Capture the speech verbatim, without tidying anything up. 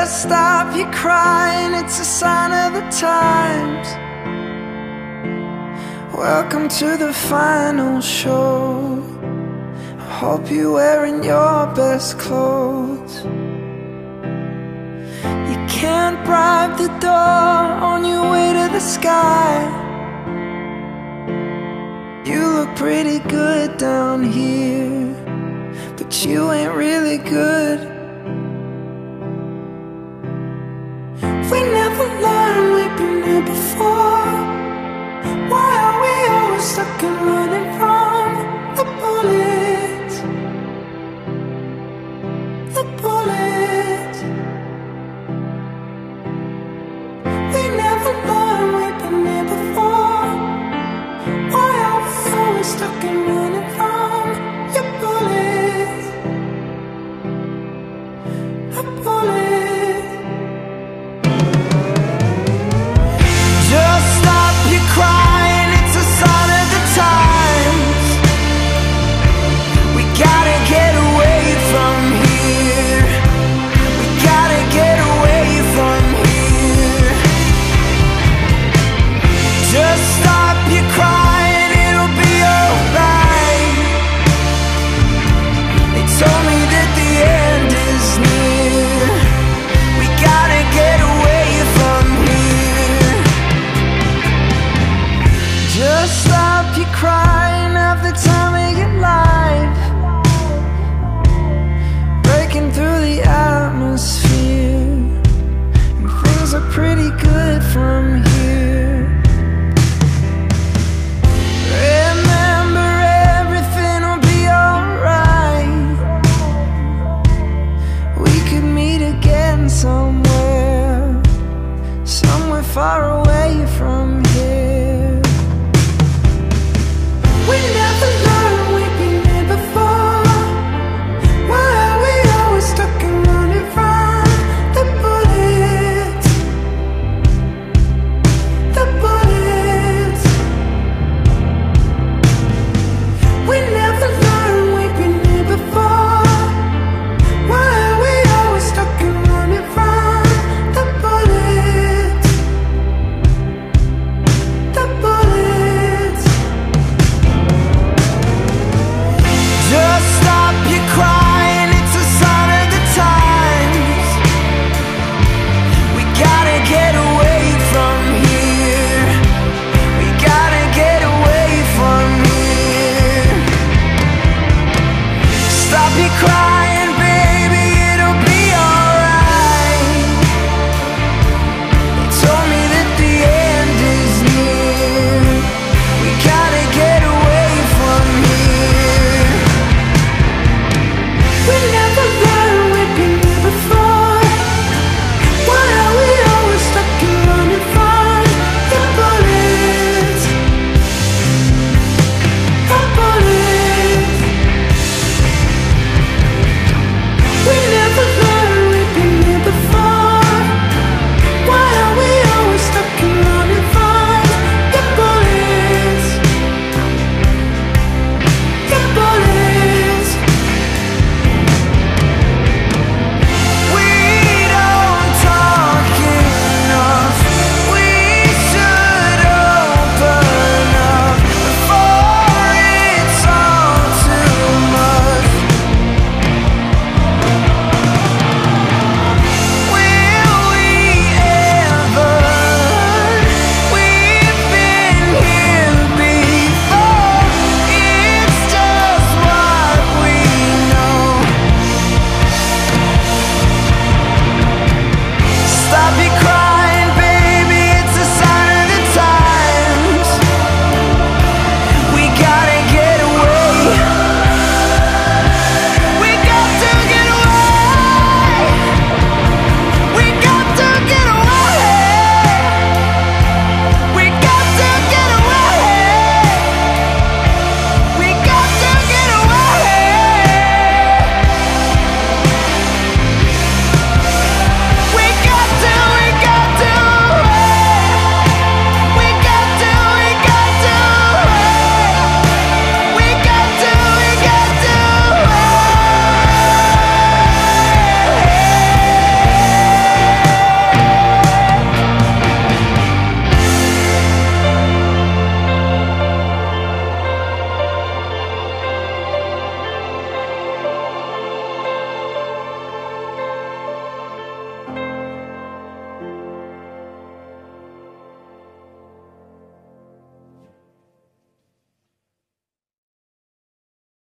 Just stop your crying, it's a sign of the times. Welcome to the final show. I hope you're wearing your best clothes. You can't bribe the door on your way to the sky. You look pretty good down here, but you ain't really good. We never learned, we've been here before. Why are we always stuck and running from the bullets? The bullets. We never learned, we've been here before. Why are we always stuck and running from your bullets? The bullets. Just stop your crying, it's a sign of the times. We gotta get away from here. We gotta get away from here. Just stop your crying, it'll be alright. They told me that the end is near. We gotta get away from here. Just stop your crying, have the time of your life. Breaking through the atmosphere, and things are pretty good from here. Remember, everything will be alright. We could meet again somewhere, somewhere far away.